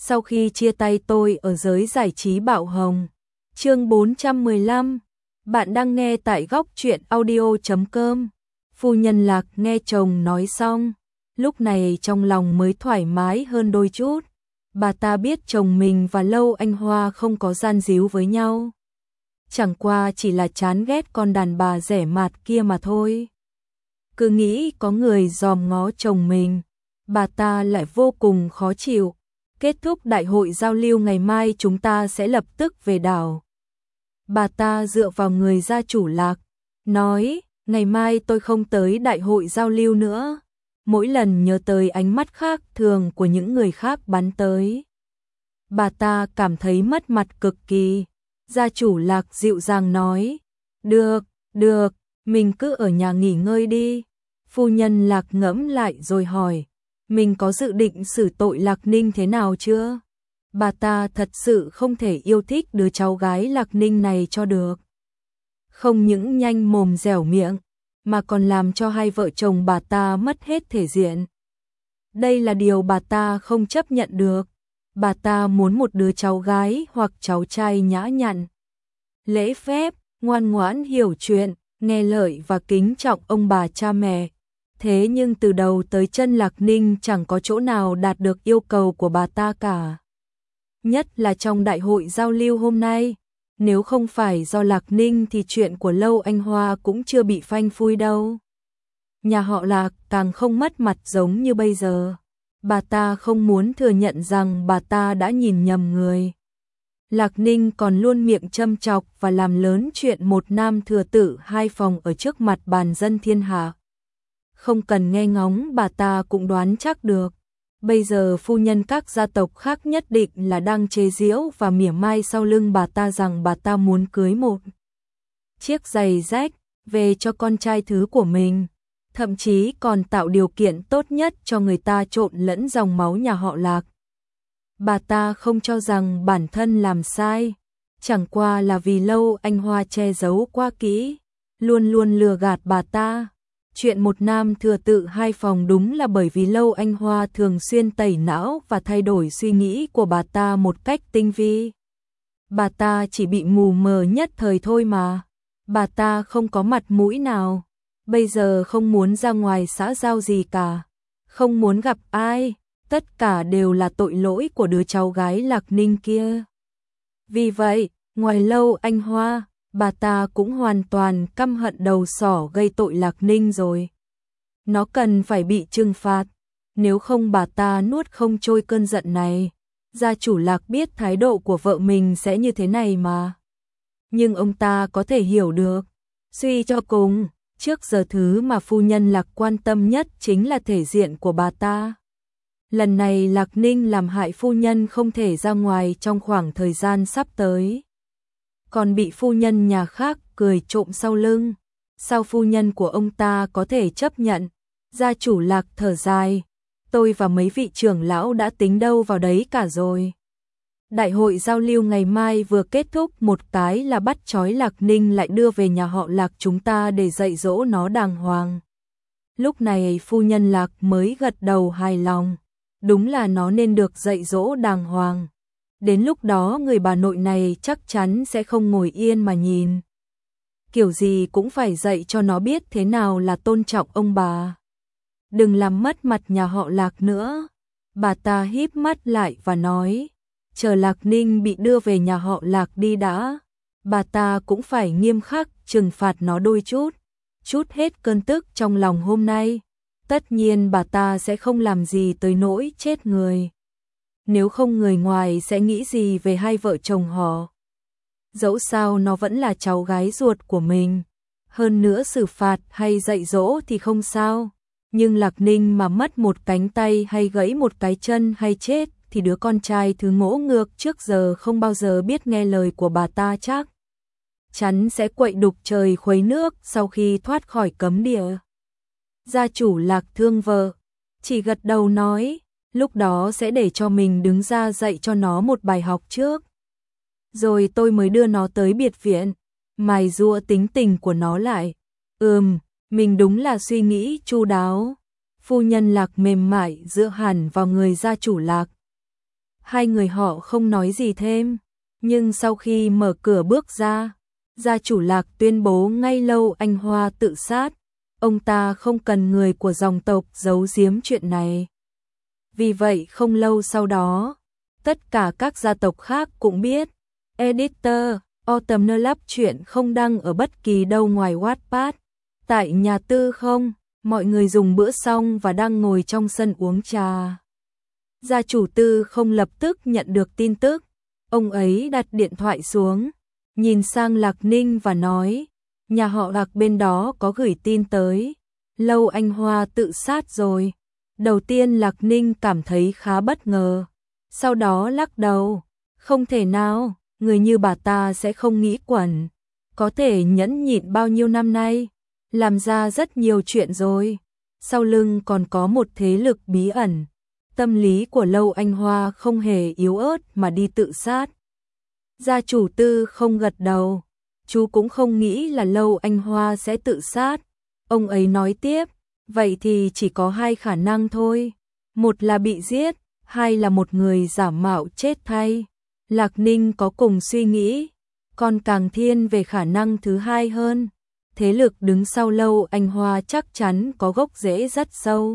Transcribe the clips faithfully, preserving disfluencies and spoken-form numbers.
sau khi chia tay tôi ở giới giải trí bạo hồng. Chương bốn trăm mười lăm. Bạn đang nghe tại góc truyện audio chấm com. Phu nhân Lạc nghe chồng nói xong, lúc này trong lòng mới thoải mái hơn đôi chút. Bà ta biết chồng mình và Lâu Anh Hoa không có gian díu với nhau. Chẳng qua chỉ là chán ghét con đàn bà rẻ mạt kia mà thôi. Cứ nghĩ có người dòm ngó chồng mình, bà ta lại vô cùng khó chịu. Kết thúc đại hội giao lưu ngày mai chúng ta sẽ lập tức về đảo. Bà ta dựa vào người gia chủ Lạc, nói, ngày mai tôi không tới đại hội giao lưu nữa. Mỗi lần nhớ tới ánh mắt khác thường của những người khác bắn tới, bà ta cảm thấy mất mặt cực kỳ. Gia chủ Lạc dịu dàng nói, được, được, mình cứ ở nhà nghỉ ngơi đi. Phu nhân Lạc ngẫm lại rồi hỏi, mình có dự định xử tội Lạc Ninh thế nào chưa? Bà ta thật sự không thể yêu thích đứa cháu gái Lạc Ninh này cho được. Không những nhanh mồm dẻo miệng, mà còn làm cho hai vợ chồng bà ta mất hết thể diện. Đây là điều bà ta không chấp nhận được. Bà ta muốn một đứa cháu gái hoặc cháu trai nhã nhặn, lễ phép, ngoan ngoãn hiểu chuyện, nghe lời và kính trọng ông bà cha mẹ. Thế nhưng từ đầu tới chân Lạc Ninh chẳng có chỗ nào đạt được yêu cầu của bà ta cả. Nhất là trong đại hội giao lưu hôm nay, nếu không phải do Lạc Ninh thì chuyện của Lâu Anh Hoa cũng chưa bị phanh phui đâu. Nhà họ Lạc càng không mất mặt giống như bây giờ. Bà ta không muốn thừa nhận rằng bà ta đã nhìn nhầm người. Lạc Ninh còn luôn miệng châm chọc và làm lớn chuyện một nam thừa tử hai phòng ở trước mặt bàn dân thiên hạ. Không cần nghe ngóng bà ta cũng đoán chắc được. Bây giờ phu nhân các gia tộc khác nhất định là đang chế giễu và mỉa mai sau lưng bà ta rằng bà ta muốn cưới một chiếc giày rách về cho con trai thứ của mình. Thậm chí còn tạo điều kiện tốt nhất cho người ta trộn lẫn dòng máu nhà họ Lạc. Bà ta không cho rằng bản thân làm sai, chẳng qua là vì Lâu Anh Hoa che giấu quá kỹ, luôn luôn lừa gạt bà ta. Chuyện một nam thừa tự hai phòng đúng là bởi vì Lâu Anh Hoa thường xuyên tẩy não và thay đổi suy nghĩ của bà ta một cách tinh vi. Bà ta chỉ bị mù mờ nhất thời thôi mà. Bà ta không có mặt mũi nào. Bây giờ không muốn ra ngoài xã giao gì cả, không muốn gặp ai, tất cả đều là tội lỗi của đứa cháu gái Lạc Ninh kia. Vì vậy, ngoài Lâu Anh Hoa, bà ta cũng hoàn toàn căm hận đầu sỏ gây tội Lạc Ninh rồi. Nó cần phải bị trừng phạt, nếu không bà ta nuốt không trôi cơn giận này. Gia chủ Lạc biết thái độ của vợ mình sẽ như thế này mà. Nhưng ông ta có thể hiểu được, suy cho cùng. Trước giờ thứ mà phu nhân Lạc quan tâm nhất chính là thể diện của bà ta. Lần này Lạc Ninh làm hại phu nhân không thể ra ngoài trong khoảng thời gian sắp tới. Còn bị phu nhân nhà khác cười trộm sau lưng. Sao phu nhân của ông ta có thể chấp nhận? Gia chủ Lạc thở dài. Tôi và mấy vị trưởng lão đã tính đâu vào đấy cả rồi. Đại hội giao lưu ngày mai vừa kết thúc, một cái là bắt trói Lạc Ninh lại đưa về nhà họ Lạc chúng ta để dạy dỗ nó đàng hoàng. Lúc này phu nhân Lạc mới gật đầu hài lòng. Đúng là nó nên được dạy dỗ đàng hoàng. Đến lúc đó người bà nội này chắc chắn sẽ không ngồi yên mà nhìn. Kiểu gì cũng phải dạy cho nó biết thế nào là tôn trọng ông bà. Đừng làm mất mặt nhà họ Lạc nữa. Bà ta híp mắt lại và nói, chờ Lạc Ninh bị đưa về nhà họ Lạc đi đã, bà ta cũng phải nghiêm khắc trừng phạt nó đôi chút, chút hết cơn tức trong lòng hôm nay. Tất nhiên bà ta sẽ không làm gì tới nỗi chết người. Nếu không người ngoài sẽ nghĩ gì về hai vợ chồng họ. Dẫu sao nó vẫn là cháu gái ruột của mình. Hơn nữa xử phạt hay dạy dỗ thì không sao. Nhưng Lạc Ninh mà mất một cánh tay hay gãy một cái chân hay chết thì đứa con trai thứ ngỗ ngược trước giờ không bao giờ biết nghe lời của bà ta chắc chắn sẽ quậy đục trời khuấy nước sau khi thoát khỏi cấm địa. Gia chủ Lạc thương vợ, chỉ gật đầu nói, lúc đó sẽ để cho mình đứng ra dạy cho nó một bài học trước. Rồi tôi mới đưa nó tới biệt viện, mài giũa tính tình của nó lại. Ừm, mình đúng là suy nghĩ chu đáo. Phu nhân Lạc mềm mại dựa hẳn vào người gia chủ Lạc. Hai người họ không nói gì thêm, nhưng sau khi mở cửa bước ra, gia chủ Lạc tuyên bố ngay Lâu Anh Hoa tự sát, ông ta không cần người của dòng tộc giấu giếm chuyện này. Vì vậy không lâu sau đó, tất cả các gia tộc khác cũng biết. Editor, Autumn Lab chuyện không đăng ở bất kỳ đâu ngoài Wattpad. Tại nhà Tư không, mọi người dùng bữa xong và đang ngồi trong sân uống trà. Gia chủ Tư không lập tức nhận được tin tức, ông ấy đặt điện thoại xuống, nhìn sang Lạc Ninh và nói, nhà họ Lạc bên đó có gửi tin tới, Lâu Anh Hoa tự sát rồi. Đầu tiên Lạc Ninh cảm thấy khá bất ngờ, sau đó lắc đầu, không thể nào, người như bà ta sẽ không nghĩ quẩn, có thể nhẫn nhịn bao nhiêu năm nay, làm ra rất nhiều chuyện rồi, sau lưng còn có một thế lực bí ẩn, tâm lý của Lâu Anh Hoa không hề yếu ớt mà đi tự sát. Gia chủ Tư không gật đầu, chú cũng không nghĩ là Lâu Anh Hoa sẽ tự sát. Ông ấy nói tiếp, vậy thì chỉ có hai khả năng thôi, một là bị giết, hai là một người giả mạo chết thay. Lạc Ninh có cùng suy nghĩ, còn càng thiên về khả năng thứ hai hơn. Thế lực đứng sau Lâu Anh Hoa chắc chắn có gốc rễ rất sâu.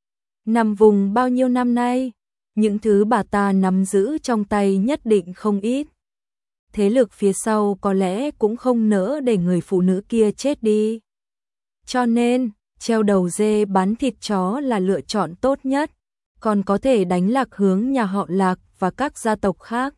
Nằm vùng bao nhiêu năm nay, những thứ bà ta nắm giữ trong tay nhất định không ít. Thế lực phía sau có lẽ cũng không nỡ để người phụ nữ kia chết đi. Cho nên, treo đầu dê bán thịt chó là lựa chọn tốt nhất, còn có thể đánh lạc hướng nhà họ Lạc và các gia tộc khác.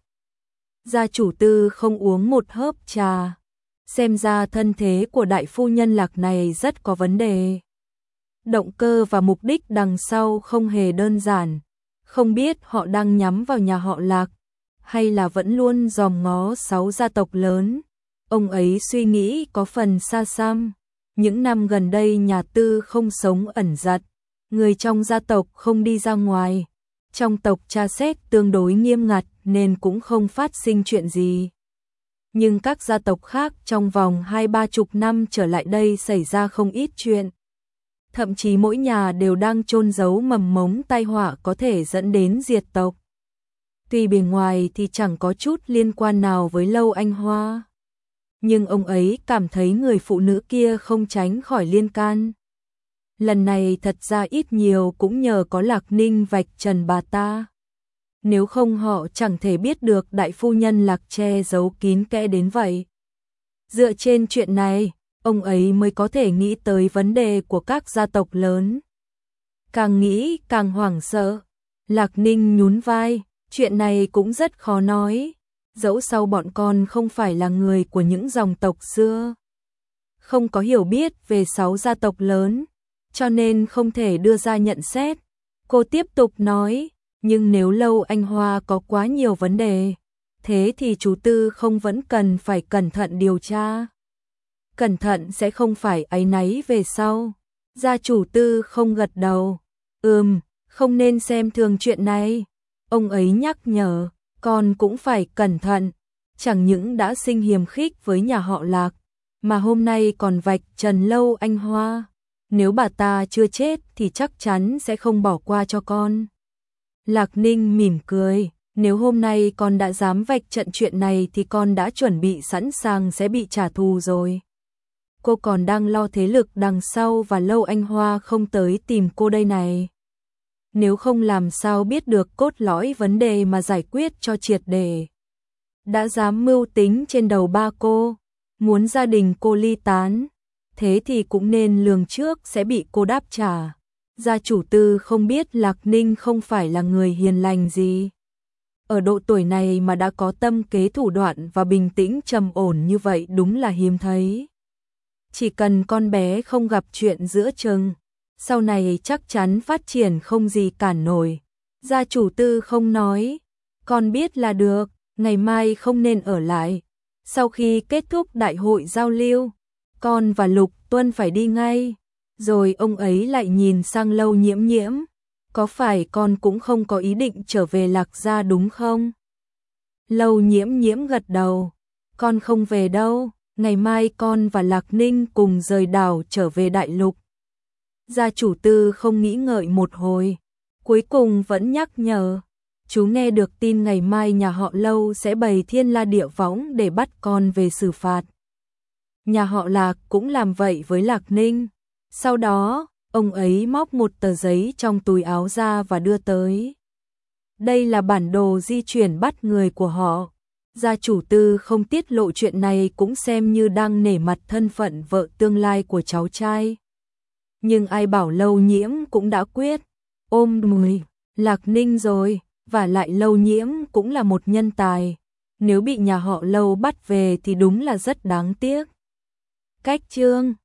Gia chủ Tư không uống một hớp trà, xem ra thân thế của đại phu nhân Lạc này rất có vấn đề. Động cơ và mục đích đằng sau không hề đơn giản, không biết họ đang nhắm vào nhà họ Lạc, hay là vẫn luôn dòm ngó sáu gia tộc lớn. Ông ấy suy nghĩ có phần xa xăm. Những năm gần đây nhà Tư không sống ẩn giật, người trong gia tộc không đi ra ngoài. Trong tộc tra xét tương đối nghiêm ngặt nên cũng không phát sinh chuyện gì. Nhưng các gia tộc khác trong vòng hai ba chục năm trở lại đây xảy ra không ít chuyện. Thậm chí mỗi nhà đều đang chôn giấu mầm mống tai họa có thể dẫn đến diệt tộc. Tuy bề ngoài thì chẳng có chút liên quan nào với Lâu Anh Hoa, nhưng ông ấy cảm thấy người phụ nữ kia không tránh khỏi liên can. Lần này thật ra ít nhiều cũng nhờ có Lạc Ninh vạch trần bà ta. Nếu không họ chẳng thể biết được đại phu nhân Lạc che giấu kín kẽ đến vậy. Dựa trên chuyện này, ông ấy mới có thể nghĩ tới vấn đề của các gia tộc lớn. Càng nghĩ càng hoảng sợ. Lạc Ninh nhún vai, chuyện này cũng rất khó nói. Dẫu sao bọn con không phải là người của những dòng tộc xưa, không có hiểu biết về sáu gia tộc lớn, cho nên không thể đưa ra nhận xét. Cô tiếp tục nói, nhưng nếu Lâu Anh Hoa có quá nhiều vấn đề, thế thì chú Tư không vẫn cần phải cẩn thận điều tra. Cẩn thận sẽ không phải áy náy về sau. Gia chủ Tư không gật đầu. Ừm, không nên xem thường chuyện này. Ông ấy nhắc nhở, con cũng phải cẩn thận. Chẳng những đã sinh hiềm khích với nhà họ Lạc, mà hôm nay còn vạch trần Lâu Anh Hoa. Nếu bà ta chưa chết thì chắc chắn sẽ không bỏ qua cho con. Lạc Ninh mỉm cười, nếu hôm nay con đã dám vạch trận chuyện này thì con đã chuẩn bị sẵn sàng sẽ bị trả thù rồi. Cô còn đang lo thế lực đằng sau và Lâu Anh Hoa không tới tìm cô đây này. Nếu không làm sao biết được cốt lõi vấn đề mà giải quyết cho triệt để. Đã dám mưu tính trên đầu ba cô, muốn gia đình cô ly tán, thế thì cũng nên lường trước sẽ bị cô đáp trả. Gia chủ Tư không biết Lạc Ninh không phải là người hiền lành gì. Ở độ tuổi này mà đã có tâm kế thủ đoạn và bình tĩnh trầm ổn như vậy đúng là hiếm thấy. Chỉ cần con bé không gặp chuyện giữa chừng, sau này chắc chắn phát triển không gì cản nổi. Gia chủ Tư không nói, con biết là được, ngày mai không nên ở lại. Sau khi kết thúc đại hội giao lưu, con và Lục Tuân phải đi ngay. Rồi ông ấy lại nhìn sang Lâu Nhiễm Nhiễm, có phải con cũng không có ý định trở về Lạc gia đúng không? Lâu Nhiễm Nhiễm gật đầu, con không về đâu, ngày mai con và Lạc Ninh cùng rời đảo trở về Đại Lục. Gia chủ Tư không nghĩ ngợi một hồi, cuối cùng vẫn nhắc nhở, chú nghe được tin ngày mai nhà họ Lâu sẽ bày thiên la địa võng để bắt con về xử phạt. Nhà họ Lạc cũng làm vậy với Lạc Ninh. Sau đó, ông ấy móc một tờ giấy trong túi áo ra và đưa tới. Đây là bản đồ di chuyển bắt người của họ. Gia chủ Tư không tiết lộ chuyện này cũng xem như đang nể mặt thân phận vợ tương lai của cháu trai. Nhưng ai bảo Lâu Nhiễm cũng đã quyết ôm đùi Lạc Ninh rồi, và lại Lâu Nhiễm cũng là một nhân tài. Nếu bị nhà họ Lâu bắt về thì đúng là rất đáng tiếc. Cách chương